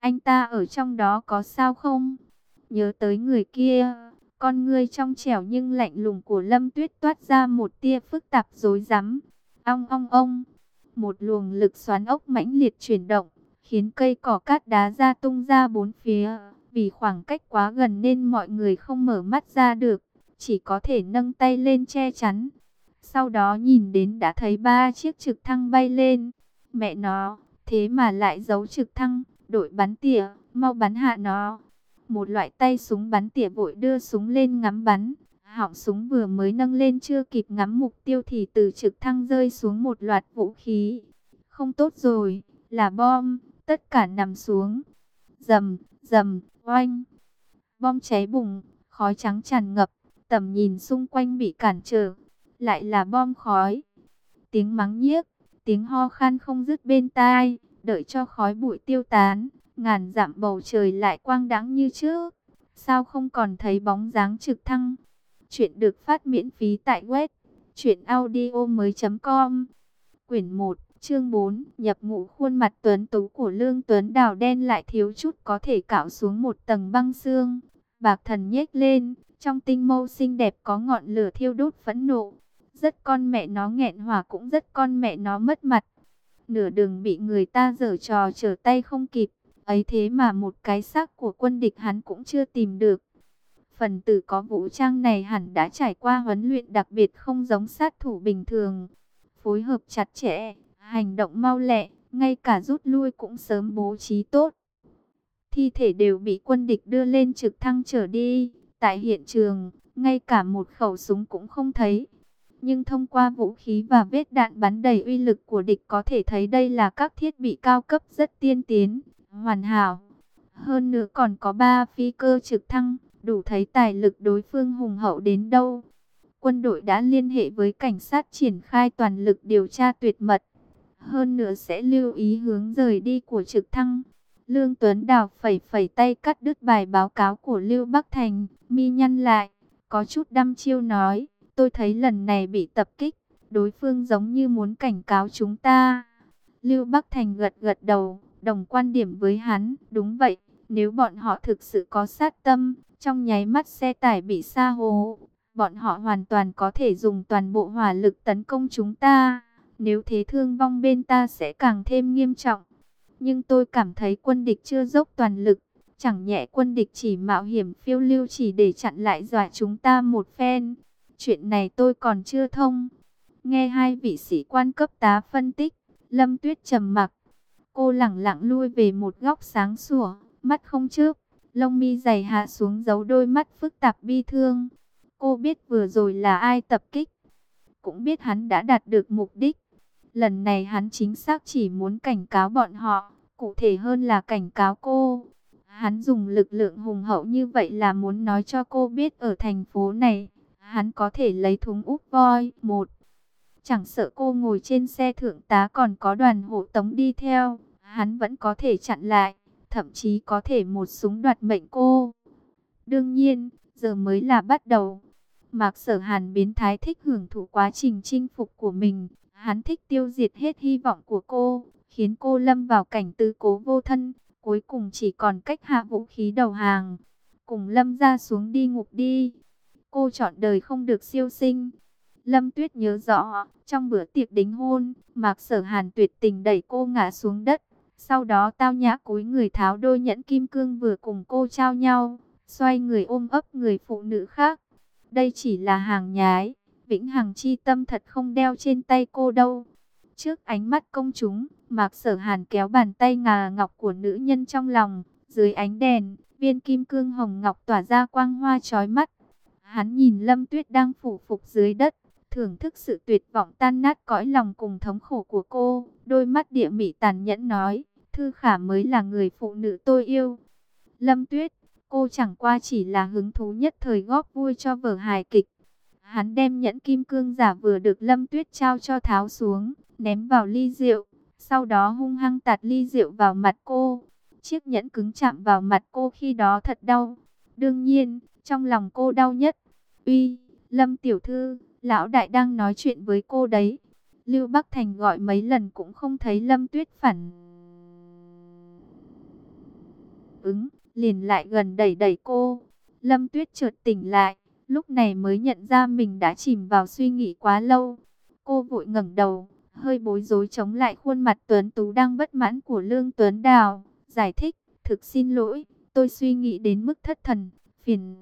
anh ta ở trong đó có sao không? Nhớ tới người kia, con ngươi trong trẻo nhưng lạnh lùng của Lâm Tuyết toát ra một tia phức tạp rối rắm. Ong ong ong, một luồng lực xoắn ốc mãnh liệt chuyển động, khiến cây cỏ cát đá ra tung ra bốn phía. Vì khoảng cách quá gần nên mọi người không mở mắt ra được, chỉ có thể nâng tay lên che chắn. Sau đó nhìn đến đã thấy ba chiếc trực thăng bay lên. Mẹ nó, thế mà lại giấu trực thăng, đội bắn tỉa, mau bắn hạ nó. Một loại tay súng bắn tỉa vội đưa súng lên ngắm bắn. Họng súng vừa mới nâng lên chưa kịp ngắm mục tiêu thì từ trực thăng rơi xuống một loạt vũ khí. Không tốt rồi, là bom, tất cả nằm xuống. Rầm, rầm, oanh. Bom cháy bùng, khói trắng tràn ngập, tầm nhìn xung quanh bị cản trở. Lại là bom khói. Tiếng mắng nhiếc, tiếng ho khan không dứt bên tai, đợi cho khói bụi tiêu tán, ngàn dặm bầu trời lại quang đãng như trước. Sao không còn thấy bóng dáng trực thăng? Chuyện được phát miễn phí tại web truyện audio mới.com. Quyển một, chương bốn, nhập ngũ. Khuôn mặt tuấn tú của Lương Tuấn Đào đen lại thiếu chút có thể cạo xuống một tầng băng xương. Bạc thần nhếch lên, trong tinh mâu xinh đẹp có ngọn lửa thiêu đốt phẫn nộ. Rất con mẹ nó nghẹn hỏa, cũng rất con mẹ nó mất mặt. Nửa đường bị người ta giở trò trở tay không kịp, ấy thế mà một cái xác của quân địch hắn cũng chưa tìm được. Phần tử có vũ trang này hẳn đã trải qua huấn luyện đặc biệt, không giống sát thủ bình thường. Phối hợp chặt chẽ, hành động mau lẹ, ngay cả rút lui cũng sớm bố trí tốt. Thi thể đều bị quân địch đưa lên trực thăng chở đi. Tại hiện trường, ngay cả một khẩu súng cũng không thấy. Nhưng thông qua vũ khí và vết đạn bắn đầy uy lực của địch có thể thấy đây là các thiết bị cao cấp rất tiên tiến, hoàn hảo. Hơn nữa còn có ba phi cơ trực thăng, đủ thấy tài lực đối phương hùng hậu đến đâu. Quân đội đã liên hệ với cảnh sát triển khai toàn lực điều tra tuyệt mật. Hơn nữa sẽ lưu ý hướng rời đi của trực thăng. Lương Tuấn Đào phẩy phẩy tay cắt đứt bài báo cáo của Lưu Bắc Thành, mi nhăn lại, có chút đăm chiêu nói. Tôi thấy lần này bị tập kích, đối phương giống như muốn cảnh cáo chúng ta. Lưu Bắc Thành gật gật đầu, đồng quan điểm với hắn. Đúng vậy, nếu bọn họ thực sự có sát tâm, trong nháy mắt xe tải bị sa hố, bọn họ hoàn toàn có thể dùng toàn bộ hỏa lực tấn công chúng ta. Nếu thế thương vong bên ta sẽ càng thêm nghiêm trọng. Nhưng tôi cảm thấy quân địch chưa dốc toàn lực. Chẳng nhẽ quân địch chỉ mạo hiểm phiêu lưu chỉ để chặn lại dọa chúng ta một phen. Chuyện này tôi còn chưa thông. Nghe hai vị sĩ quan cấp tá phân tích, Lâm Tuyết trầm mặc. Cô lẳng lặng lui về một góc sáng sủa, mắt không chớp, lông mi dày hạ xuống giấu đôi mắt phức tạp bi thương. Cô biết vừa rồi là ai tập kích, cũng biết hắn đã đạt được mục đích. Lần này hắn chính xác chỉ muốn cảnh cáo bọn họ, cụ thể hơn là cảnh cáo cô. Hắn dùng lực lượng hùng hậu như vậy là muốn nói cho cô biết ở thành phố này, hắn có thể lấy thúng úp voi. Một, chẳng sợ cô ngồi trên xe thượng tá còn có đoàn hộ tống đi theo, hắn vẫn có thể chặn lại, thậm chí có thể một súng đoạt mệnh cô. Đương nhiên, giờ mới là bắt đầu. Mạc Sở Hàn biến thái thích hưởng thụ quá trình chinh phục của mình. Hắn thích tiêu diệt hết hy vọng của cô, khiến cô lâm vào cảnh tứ cố vô thân. Cuối cùng chỉ còn cách hạ vũ khí đầu hàng, cùng Lâm ra xuống đi ngục đi. Cô chọn đời không được siêu sinh. Lâm Tuyết nhớ rõ, trong bữa tiệc đính hôn, Mạc Sở Hàn tuyệt tình đẩy cô ngã xuống đất. Sau đó tao nhã cúi người tháo đôi nhẫn kim cương vừa cùng cô trao nhau, xoay người ôm ấp người phụ nữ khác. Đây chỉ là hàng nhái, vĩnh hằng chi tâm thật không đeo trên tay cô đâu. Trước ánh mắt công chúng, Mạc Sở Hàn kéo bàn tay ngà ngọc của nữ nhân trong lòng. Dưới ánh đèn, viên kim cương hồng ngọc tỏa ra quang hoa chói mắt. Hắn nhìn Lâm Tuyết đang phủ phục dưới đất, thưởng thức sự tuyệt vọng tan nát cõi lòng cùng thống khổ của cô. Đôi mắt địa mị tàn nhẫn nói, Thư Khả mới là người phụ nữ tôi yêu. Lâm Tuyết, cô chẳng qua chỉ là hứng thú nhất thời góp vui cho vở hài kịch. Hắn đem nhẫn kim cương giả vừa được Lâm Tuyết trao cho tháo xuống, ném vào ly rượu. Sau đó hung hăng tạt ly rượu vào mặt cô. Chiếc nhẫn cứng chạm vào mặt cô khi đó thật đau. Đương nhiên, trong lòng cô đau nhất. Uy, Lâm tiểu thư, lão đại đang nói chuyện với cô đấy. Lưu Bắc Thành gọi mấy lần cũng không thấy Lâm Tuyết phản ứng, liền lại gần đẩy đẩy cô. Lâm Tuyết chợt tỉnh lại, lúc này mới nhận ra mình đã chìm vào suy nghĩ quá lâu. Cô vội ngẩng đầu, hơi bối rối chống lại khuôn mặt tuấn tú đang bất mãn của Lương Tuấn Đào, giải thích, thực xin lỗi, tôi suy nghĩ đến mức thất thần, phiền...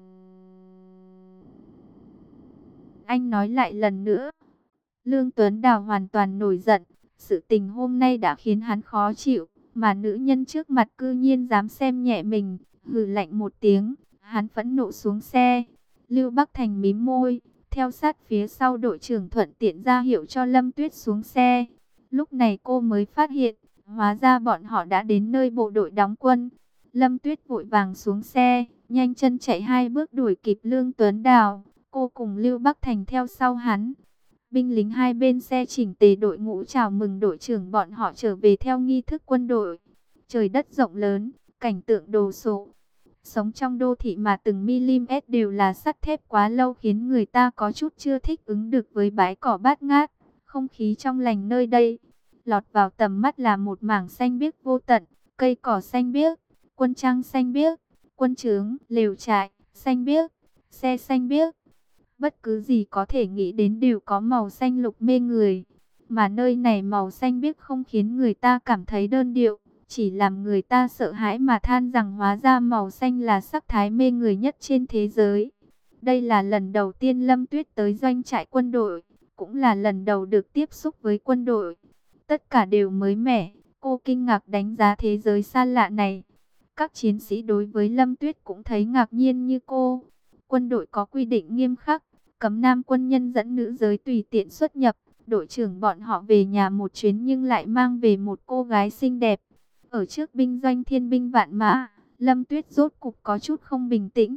Anh nói lại lần nữa. Lương Tuấn Đào hoàn toàn nổi giận, sự tình hôm nay đã khiến hắn khó chịu, mà nữ nhân trước mặt cư nhiên dám xem nhẹ mình, hừ lạnh một tiếng, hắn phẫn nộ xuống xe. Lưu Bắc Thành mím môi, theo sát phía sau đội trưởng thuận tiện ra hiệu cho Lâm Tuyết xuống xe. Lúc này cô mới phát hiện, hóa ra bọn họ đã đến nơi bộ đội đóng quân. Lâm Tuyết vội vàng xuống xe, nhanh chân chạy hai bước đuổi kịp Lương Tuấn Đào. Cô cùng Lưu Bắc Thành theo sau hắn. Binh lính hai bên xe chỉnh tề đội ngũ chào mừng đội trưởng bọn họ trở về theo nghi thức quân đội. Trời đất rộng lớn, cảnh tượng đồ sộ. Sống trong đô thị mà từng mm đều là sắt thép quá lâu khiến người ta có chút chưa thích ứng được với bãi cỏ bát ngát. Không khí trong lành nơi đây, lọt vào tầm mắt là một mảng xanh biếc vô tận, cây cỏ xanh biếc, quân trang xanh biếc, quân trướng, lều trại, xanh biếc, xe xanh biếc. Bất cứ gì có thể nghĩ đến đều có màu xanh lục mê người. Mà nơi này màu xanh biếc không khiến người ta cảm thấy đơn điệu, chỉ làm người ta sợ hãi mà than rằng hóa ra màu xanh là sắc thái mê người nhất trên thế giới. Đây là lần đầu tiên Lâm Tuyết tới doanh trại quân đội, cũng là lần đầu được tiếp xúc với quân đội. Tất cả đều mới mẻ, cô kinh ngạc đánh giá thế giới xa lạ này. Các chiến sĩ đối với Lâm Tuyết cũng thấy ngạc nhiên như cô. Quân đội có quy định nghiêm khắc, cấm nam quân nhân dẫn nữ giới tùy tiện xuất nhập. Đội trưởng bọn họ về nhà một chuyến nhưng lại mang về một cô gái xinh đẹp. Ở trước binh doanh thiên binh vạn mã, Lâm Tuyết rốt cục có chút không bình tĩnh.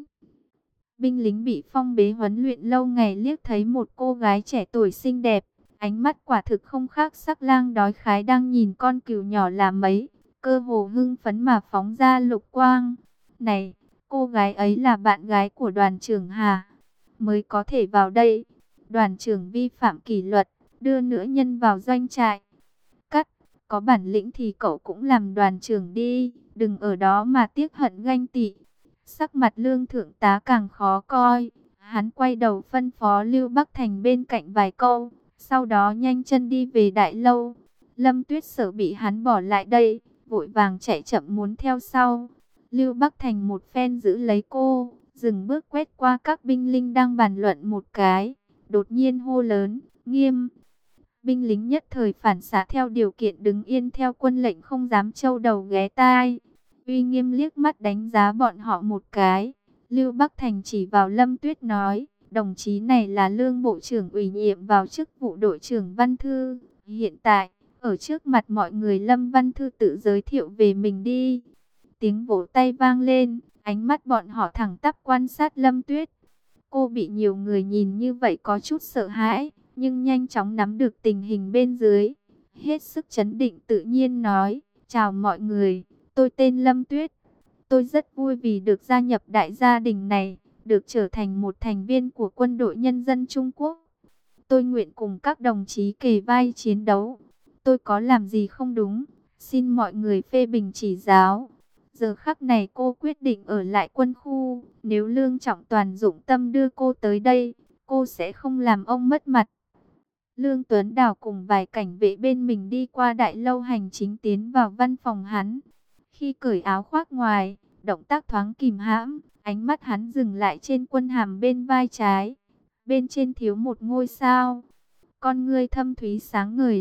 Binh lính bị phong bế huấn luyện lâu ngày liếc thấy một cô gái trẻ tuổi xinh đẹp, ánh mắt quả thực không khác sắc lang đói khái đang nhìn con cừu nhỏ là mấy, cơ hồ hưng phấn mà phóng ra lục quang. Này, cô gái ấy là bạn gái của đoàn trưởng Hà, mới có thể vào đây. Đoàn trưởng vi phạm kỷ luật, đưa nữ nhân vào doanh trại. Cắt, có bản lĩnh thì cậu cũng làm đoàn trưởng đi, đừng ở đó mà tiếc hận ganh tị. Sắc mặt Lương thượng tá càng khó coi, hắn quay đầu phân phó Lưu Bắc Thành bên cạnh vài câu, sau đó nhanh chân đi về đại lâu. Lâm Tuyết sợ bị hắn bỏ lại đây, vội vàng chạy chậm muốn theo sau. Lưu Bắc Thành một phen giữ lấy cô, dừng bước quét qua các binh lính đang bàn luận một cái, đột nhiên hô lớn, nghiêm. Binh lính nhất thời phản xạ theo điều kiện đứng yên theo quân lệnh, không dám trâu đầu ghé tai. Uy Nghiêm liếc mắt đánh giá bọn họ một cái. Lưu Bắc Thành chỉ vào Lâm Tuyết nói, đồng chí này là Lương Bộ trưởng ủy nhiệm vào chức vụ đội trưởng Văn Thư. Hiện tại, ở trước mặt mọi người Lâm Văn Thư tự giới thiệu về mình đi. Tiếng vỗ tay vang lên, ánh mắt bọn họ thẳng tắp quan sát Lâm Tuyết. Cô bị nhiều người nhìn như vậy có chút sợ hãi, nhưng nhanh chóng nắm được tình hình bên dưới. Hết sức trấn định tự nhiên nói, chào mọi người, tôi tên Lâm Tuyết. Tôi rất vui vì được gia nhập đại gia đình này, được trở thành một thành viên của quân đội nhân dân Trung Quốc. Tôi nguyện cùng các đồng chí kề vai chiến đấu. Tôi có làm gì không đúng, xin mọi người phê bình chỉ giáo. Giờ khắc này cô quyết định ở lại quân khu, nếu Lương Trọng Toàn dụng tâm đưa cô tới đây, cô sẽ không làm ông mất mặt. Lương Tuấn Đào cùng vài cảnh vệ bên mình đi qua đại lâu hành chính tiến vào văn phòng hắn. Khi cởi áo khoác ngoài, động tác thoáng kìm hãm, ánh mắt hắn dừng lại trên quân hàm bên vai trái. Bên trên thiếu một ngôi sao. Con ngươi thâm thúy sáng ngời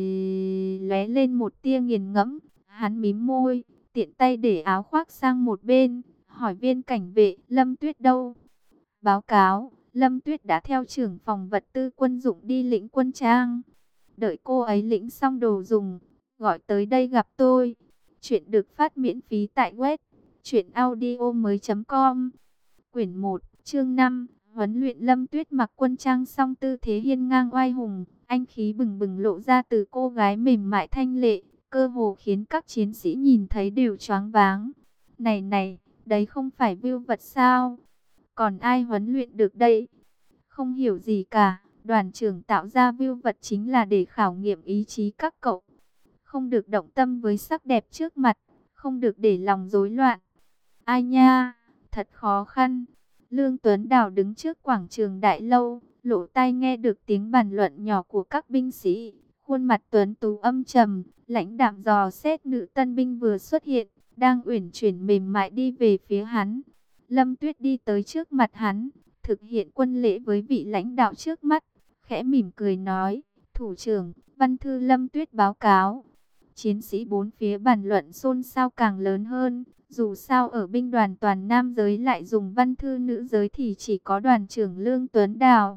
lóe lên một tia nghiền ngẫm. Hắn mím môi, tiện tay để áo khoác sang một bên, hỏi viên cảnh vệ, Lâm Tuyết đâu? Báo cáo, Lâm Tuyết đã theo trưởng phòng vật tư quân dụng đi lĩnh quân trang. Đợi cô ấy lĩnh xong đồ dùng, gọi tới đây gặp tôi. Chuyện được phát miễn phí tại web truyện audio mới chấm com. Quyển một, chương năm, huấn luyện. Lâm Tuyết mặc quân trang xong tư thế hiên ngang oai hùng, anh khí bừng bừng lộ ra từ cô gái mềm mại thanh lệ, cơ hồ khiến các chiến sĩ nhìn thấy đều choáng váng. Này này, đấy không phải view vật sao? Còn ai huấn luyện được đây? Không hiểu gì cả, đoàn trưởng tạo ra view vật chính là để khảo nghiệm ý chí các cậu. Không được động tâm với sắc đẹp trước mặt, không được để lòng rối loạn. Ai nha, thật khó khăn. Lương Tuấn Đào đứng trước quảng trường đại lâu, lỗ tai nghe được tiếng bàn luận nhỏ của các binh sĩ. Khuôn mặt Tuấn Tú âm trầm, lãnh đạm dò xét nữ tân binh vừa xuất hiện, đang uyển chuyển mềm mại đi về phía hắn. Lâm Tuyết đi tới trước mặt hắn, thực hiện quân lễ với vị lãnh đạo trước mắt, khẽ mỉm cười nói, thủ trưởng, văn thư Lâm Tuyết báo cáo. Chiến sĩ bốn phía bàn luận xôn xao càng lớn hơn, dù sao ở binh đoàn toàn nam giới lại dùng văn thư nữ giới thì chỉ có đoàn trưởng Lương Tuấn Đào.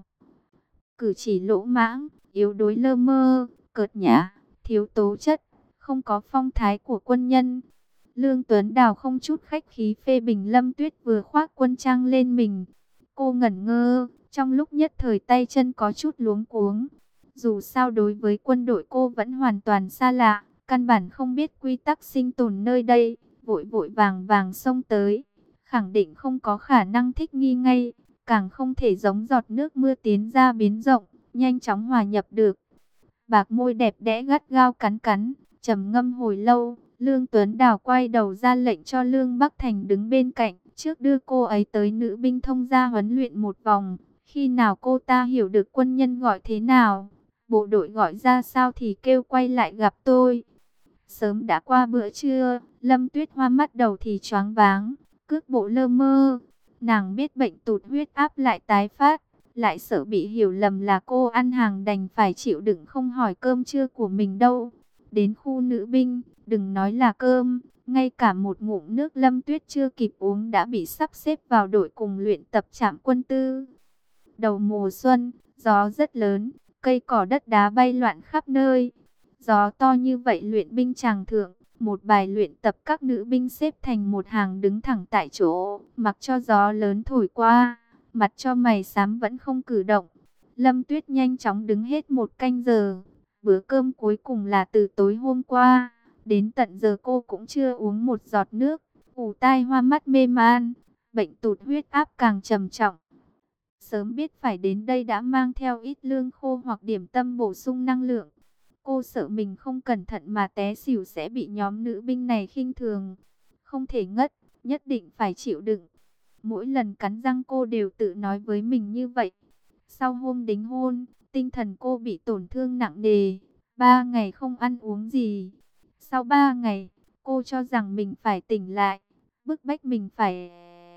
Cử chỉ lỗ mãng, yếu đuối lơ mơ, cợt nhã, thiếu tố chất, không có phong thái của quân nhân. Lương Tuấn Đào không chút khách khí phê bình Lâm Tuyết vừa khoác quân trang lên mình. Cô ngẩn ngơ, trong lúc nhất thời tay chân có chút luống cuống. Dù sao đối với quân đội cô vẫn hoàn toàn xa lạ, căn bản không biết quy tắc sinh tồn nơi đây, vội vội vàng vàng xông tới. Khẳng định không có khả năng thích nghi ngay, càng không thể giống giọt nước mưa tiến ra biến rộng, nhanh chóng hòa nhập được. Bạc môi đẹp đẽ gắt gao cắn cắn, trầm ngâm hồi lâu, Lương Tuấn Đào quay đầu ra lệnh cho Lương Bắc Thành đứng bên cạnh, trước đưa cô ấy tới nữ binh thông gia huấn luyện một vòng. Khi nào cô ta hiểu được quân nhân gọi thế nào, bộ đội gọi ra sao thì kêu quay lại gặp tôi. Sớm đã qua bữa trưa, Lâm Tuyết Hoa mắt đầu thì choáng váng, cước bộ lơ mơ. Nàng biết bệnh tụt huyết áp lại tái phát, lại sợ bị hiểu lầm là cô ăn hàng đành phải chịu đựng không hỏi cơm trưa của mình đâu. Đến khu nữ binh, đừng nói là cơm, ngay cả một ngụm nước Lâm Tuyết chưa kịp uống đã bị sắp xếp vào đội cùng luyện tập trạm quân tư. Đầu mùa xuân, gió rất lớn, cây cỏ đất đá bay loạn khắp nơi. Gió to như vậy luyện binh tràng thượng, một bài luyện tập các nữ binh xếp thành một hàng đứng thẳng tại chỗ, mặc cho gió lớn thổi qua, mặt cho mày xám vẫn không cử động. Lâm Tuyết nhanh chóng đứng hết một canh giờ, bữa cơm cuối cùng là từ tối hôm qua, đến tận giờ cô cũng chưa uống một giọt nước, ù tai hoa mắt mê man, bệnh tụt huyết áp càng trầm trọng. Sớm biết phải đến đây đã mang theo ít lương khô hoặc điểm tâm bổ sung năng lượng. Cô sợ mình không cẩn thận mà té xỉu sẽ bị nhóm nữ binh này khinh thường. Không thể ngất, nhất định phải chịu đựng. Mỗi lần cắn răng cô đều tự nói với mình như vậy. Sau hôm đính hôn, tinh thần cô bị tổn thương nặng nề. Ba ngày không ăn uống gì. Sau ba ngày, cô cho rằng mình phải tỉnh lại. Bức bách mình phải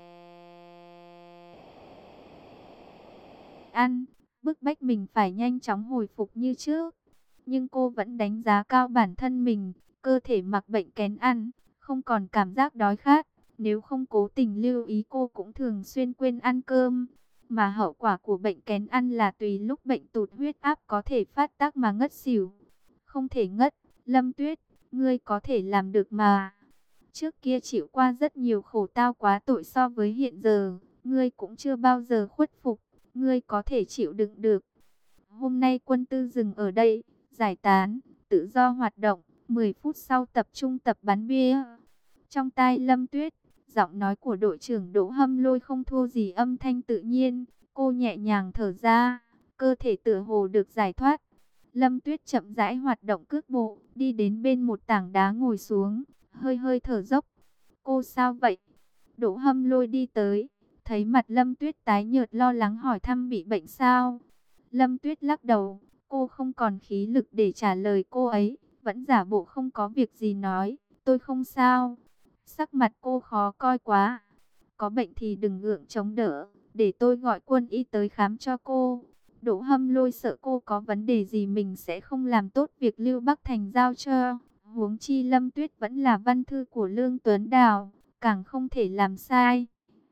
ăn. Bức bách mình phải nhanh chóng hồi phục như trước. Nhưng cô vẫn đánh giá cao bản thân mình, cơ thể mặc bệnh kén ăn, không còn cảm giác đói khát. Nếu không cố tình lưu ý cô cũng thường xuyên quên ăn cơm. Mà hậu quả của bệnh kén ăn là tùy lúc bệnh tụt huyết áp có thể phát tác mà ngất xỉu. Không thể ngất, Lâm Tuyết, ngươi có thể làm được mà. Trước kia chịu qua rất nhiều khổ tao quá tội so với hiện giờ, ngươi cũng chưa bao giờ khuất phục, ngươi có thể chịu đựng được. Hôm nay quân tư dừng ở đây, giải tán, tự do hoạt động, mười phút sau tập trung tập bắn bia. Trong tai Lâm Tuyết, giọng nói của đội trưởng Đỗ Hâm Lôi không thua gì âm thanh tự nhiên, cô nhẹ nhàng thở ra, cơ thể tựa hồ được giải thoát. Lâm Tuyết chậm rãi hoạt động cước bộ, đi đến bên một tảng đá ngồi xuống, hơi hơi thở dốc. Cô sao vậy? Đỗ Hâm Lôi đi tới, thấy mặt Lâm Tuyết tái nhợt lo lắng hỏi thăm bị bệnh sao? Lâm Tuyết lắc đầu, cô không còn khí lực để trả lời cô ấy, vẫn giả bộ không có việc gì nói, tôi không sao. Sắc mặt cô khó coi quá, có bệnh thì đừng gượng chống đỡ, để tôi gọi quân y tới khám cho cô. Đỗ Hâm Lôi sợ cô có vấn đề gì mình sẽ không làm tốt việc Lưu Bắc Thành giao cho. Huống chi Lâm Tuyết vẫn là văn thư của Lương Tuấn Đào, càng không thể làm sai.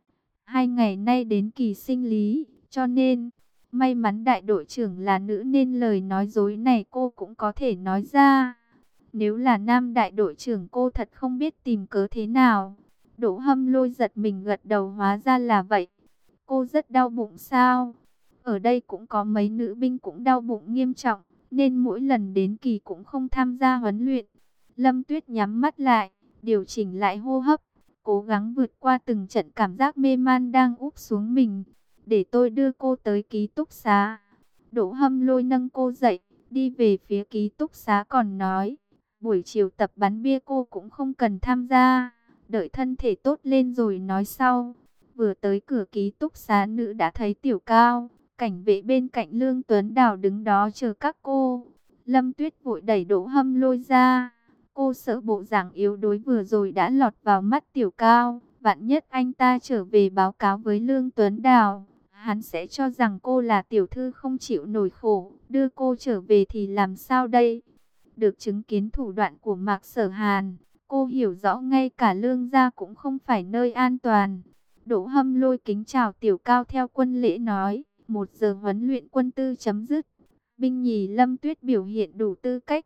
Hai ngày nay đến kỳ sinh lý, cho nên may mắn đại đội trưởng là nữ nên lời nói dối này cô cũng có thể nói ra. Nếu là nam đại đội trưởng cô thật không biết tìm cớ thế nào. Đỗ Hâm Lôi giật mình gật đầu, hóa ra là vậy. Cô rất đau bụng sao? Ở đây cũng có mấy nữ binh cũng đau bụng nghiêm trọng, nên mỗi lần đến kỳ cũng không tham gia huấn luyện. Lâm Tuyết nhắm mắt lại, điều chỉnh lại hô hấp, cố gắng vượt qua từng trận cảm giác mê man đang úp xuống mình. Để tôi đưa cô tới ký túc xá. Đỗ Hâm Lôi nâng cô dậy, đi về phía ký túc xá còn nói, buổi chiều tập bắn bia cô cũng không cần tham gia. đợi thân thể tốt lên rồi nói sau. Vừa tới cửa ký túc xá nữ đã thấy Tiểu Cao, cảnh vệ bên cạnh Lương Tuấn Đào đứng đó chờ các cô. Lâm Tuyết vội đẩy Đỗ Hâm Lôi ra. Cô sợ bộ dạng yếu đuối vừa rồi đã lọt vào mắt Tiểu Cao. Vạn nhất anh ta trở về báo cáo với Lương Tuấn Đào, hắn sẽ cho rằng cô là tiểu thư không chịu nổi khổ, đưa cô trở về thì làm sao đây? Được chứng kiến thủ đoạn của Mạc Sở Hàn, cô hiểu rõ ngay cả Lương gia cũng không phải nơi an toàn. Đỗ Hâm Lôi kính chào Tiểu Cao theo quân lễ nói, một giờ huấn luyện quân tư chấm dứt. Binh nhì Lâm Tuyết biểu hiện đủ tư cách.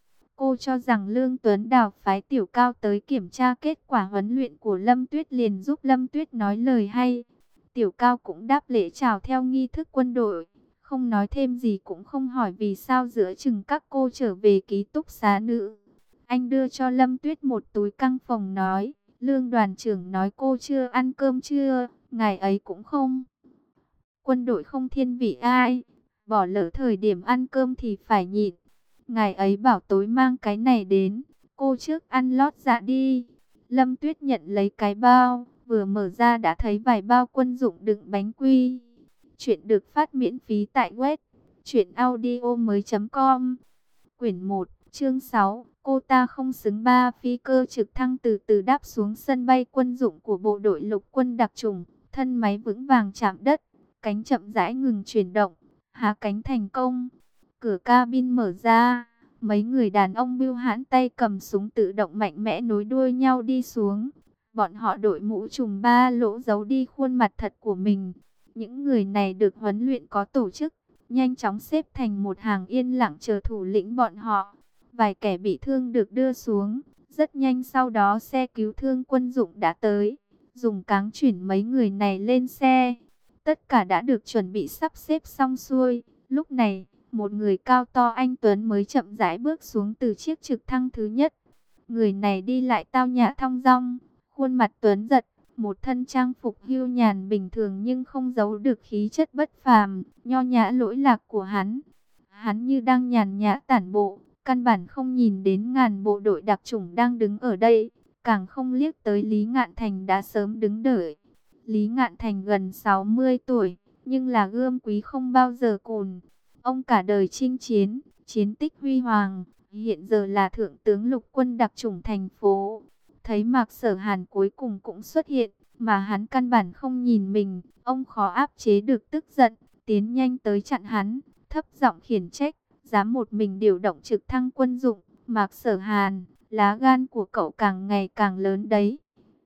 Cô cho rằng Lương Tuấn Đào phái Tiểu Cao tới kiểm tra kết quả huấn luyện của Lâm Tuyết liền giúp Lâm Tuyết nói lời hay. Tiểu Cao cũng đáp lễ chào theo nghi thức quân đội, không nói thêm gì cũng không hỏi vì sao giữa chừng các cô trở về ký túc xá nữ. Anh đưa cho Lâm Tuyết một túi căng phòng nói, Lương đoàn trưởng nói cô chưa ăn cơm chưa, ngày ấy cũng không. Quân đội không thiên vị ai, bỏ lỡ thời điểm ăn cơm thì phải nhịn. Ngày ấy bảo tối mang cái này đến, cô trước ăn lót dạ đi. Lâm Tuyết nhận lấy cái bao, vừa mở ra đã thấy vài bao quân dụng đựng bánh quy. Chuyện được phát miễn phí tại web truyệnaudiomoi chấm com. Quyển một, chương sáu, cô ta không xứng. Ba phi cơ trực thăng từ từ đáp xuống sân bay quân dụng của bộ đội lục quân đặc chủng, thân máy vững vàng chạm đất, cánh chậm rãi ngừng chuyển động, hạ cánh thành công. Cửa cabin mở ra, mấy người đàn ông bưu hãn tay cầm súng tự động mạnh mẽ nối đuôi nhau đi xuống. Bọn họ đội mũ trùm ba lỗ giấu đi khuôn mặt thật của mình. Những người này được huấn luyện có tổ chức, nhanh chóng xếp thành một hàng yên lặng chờ thủ lĩnh bọn họ. Vài kẻ bị thương được đưa xuống, rất nhanh sau đó xe cứu thương quân dụng đã tới, dùng cáng chuyển mấy người này lên xe. Tất cả đã được chuẩn bị sắp xếp xong xuôi. Lúc này, một người cao to anh tuấn mới chậm rãi bước xuống từ chiếc trực thăng thứ nhất. Người này đi lại tao nhã thong dong, khuôn mặt tuấn giật, một thân trang phục hưu nhàn bình thường nhưng không giấu được khí chất bất phàm, nho nhã lỗi lạc của hắn. Hắn như đang nhàn nhã tản bộ, căn bản không nhìn đến ngàn bộ đội đặc chủng đang đứng ở đây, càng không liếc tới Lý Ngạn Thành đã sớm đứng đợi. Lý Ngạn Thành gần sáu mươi tuổi, nhưng là gươm quý không bao giờ cùn. Ông cả đời chinh chiến, chiến tích huy hoàng, hiện giờ là thượng tướng lục quân đặc chủng thành phố. Thấy Mạc Sở Hàn cuối cùng cũng xuất hiện, mà hắn căn bản không nhìn mình, ông khó áp chế được tức giận, tiến nhanh tới chặn hắn, thấp giọng khiển trách, dám một mình điều động trực thăng quân dụng. Mạc Sở Hàn, lá gan của cậu càng ngày càng lớn đấy.